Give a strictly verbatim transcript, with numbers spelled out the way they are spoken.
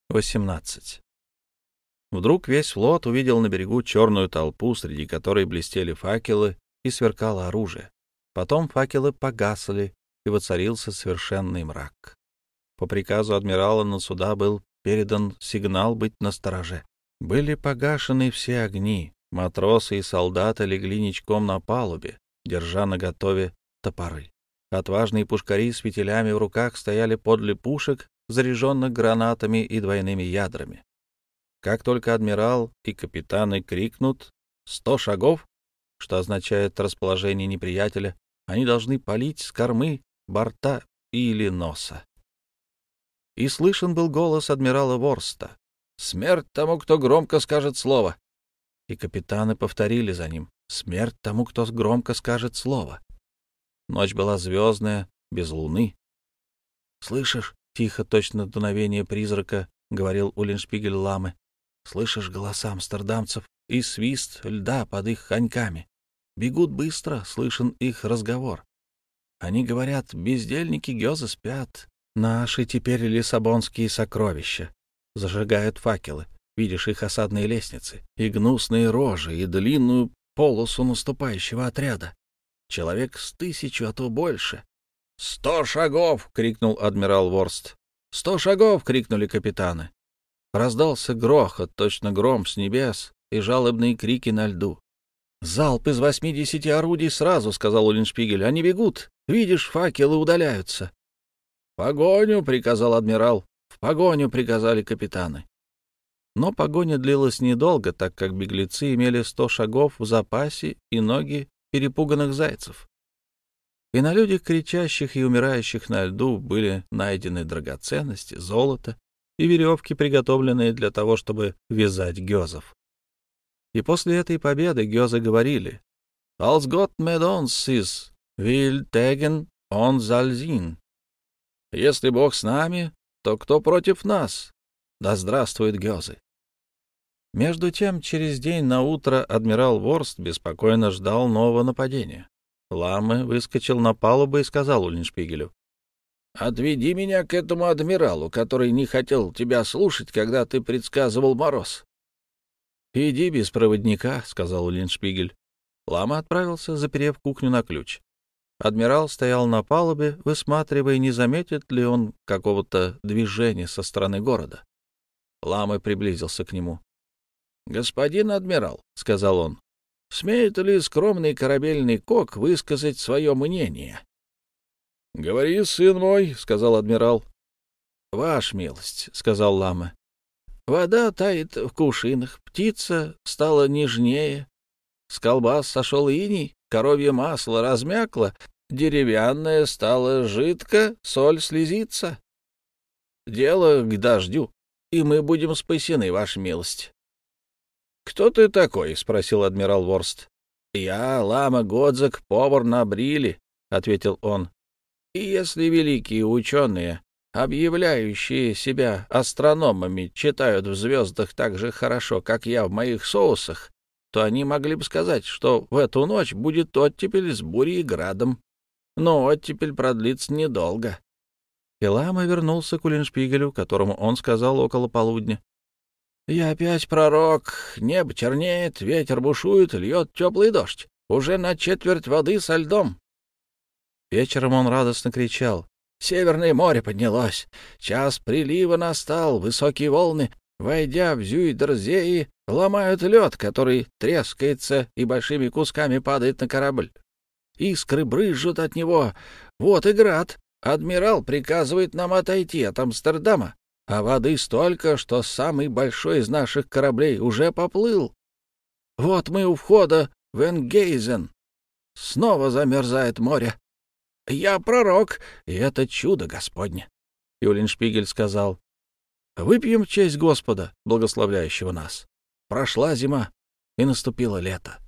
восемнадцать. Вдруг весь флот увидел на берегу черную толпу, среди которой блестели факелы и сверкало оружие. Потом факелы погасли, и воцарился совершенный мрак. По приказу адмирала на суда был передан сигнал быть настороже. Были погашены все огни, матросы и солдаты легли ничком на палубе, держа наготове топоры. Отважные пушкари с фитилями в руках стояли подле пушек, заряженных гранатами и двойными ядрами. Как только адмирал и капитаны крикнут «сто шагов», что означает расположение неприятеля, они должны палить с кормы, борта или носа. И слышен был голос адмирала Ворста: «Смерть тому, кто громко скажет слово!» И капитаны повторили за ним: «Смерть тому, кто громко скажет слово!» Ночь была звездная, без луны. «Слышишь?» — тихо, точно дуновение призрака, — говорил Уллиншпигель Ламы. «Слышишь голоса амстердамцев и свист льда под их коньками? Бегут быстро, слышен их разговор. Они говорят: бездельники Гёзы спят, наши теперь лиссабонские сокровища. Зажигают факелы, видишь их осадные лестницы, и гнусные рожи, и длинную полосу наступающего отряда. Человек с тысячу, а то больше». «Сто шагов!» — крикнул адмирал Ворст. «Сто шагов!» — крикнули капитаны. Раздался грохот, точно гром с небес, и жалобные крики на льду. «Залп из восьмидесяти орудий сразу!» — сказал Уллиншпигель. «Они бегут! Видишь, факелы удаляются!» «В погоню!» — приказал адмирал. «В погоню!» — приказали капитаны. Но погоня длилась недолго, так как беглецы имели сто шагов в запасе и ноги перепуганных зайцев. И на людях, кричащих и умирающих на льду, были найдены драгоценности, золото и веревки, приготовленные для того, чтобы вязать гёзов. И после этой победы гёзы говорили: «Als Gott mit uns ist, will tegen uns soll sein». «Если Бог с нами, то кто против нас? Да здравствуют гёзы». Между тем, через день на утро адмирал Ворст беспокойно ждал нового нападения. Ламы выскочил на палубу и сказал Уллиншпигелю: «Отведи меня к этому адмиралу, который не хотел тебя слушать, когда ты предсказывал мороз». «Иди без проводника», — сказал Уллиншпигель. Лама отправился, заперев кухню на ключ. Адмирал стоял на палубе, высматривая, не заметит ли он какого-то движения со стороны города. Лама приблизился к нему. «Господин адмирал», — сказал он, — «смеет ли скромный корабельный кок высказать свое мнение?» «Говори, сын мой», — сказал адмирал. «Ваша милость», — сказал Лама, — «вода тает в кувшинах, птица стала нежнее, с колбас сошел иней, коровье масло размякло, деревянное стало жидко, соль слезится. Дело к дождю, и мы будем спасены, ваша милость». «Кто ты такой?» — спросил адмирал Ворст. «Я Лама Годзак, повар на Бриле», — ответил он. «И если великие ученые, объявляющие себя астрономами, читают в звездах так же хорошо, как я в моих соусах, то они могли бы сказать, что в эту ночь будет оттепель с бурей и градом. Но оттепель продлится недолго». И Лама вернулся к Уллиншпигелю, которому он сказал около полудня: «Я опять пророк. Небо чернеет, ветер бушует, льет теплый дождь. Уже на четверть воды со льдом». Вечером он радостно кричал: «Северное море поднялось. Час прилива настал, высокие волны, войдя в Зюйдерзеи, ломают лед, который трескается и большими кусками падает на корабль. Искры брызжут от него. Вот и град. Адмирал приказывает нам отойти от Амстердама, а воды столько, что самый большой из наших кораблей уже поплыл. Вот мы у входа в Энгейзен. Снова замерзает море. Я пророк, и это чудо Господне». И Уллиншпигель сказал: «Выпьем в честь Господа, благословляющего нас. Прошла зима, и наступило лето».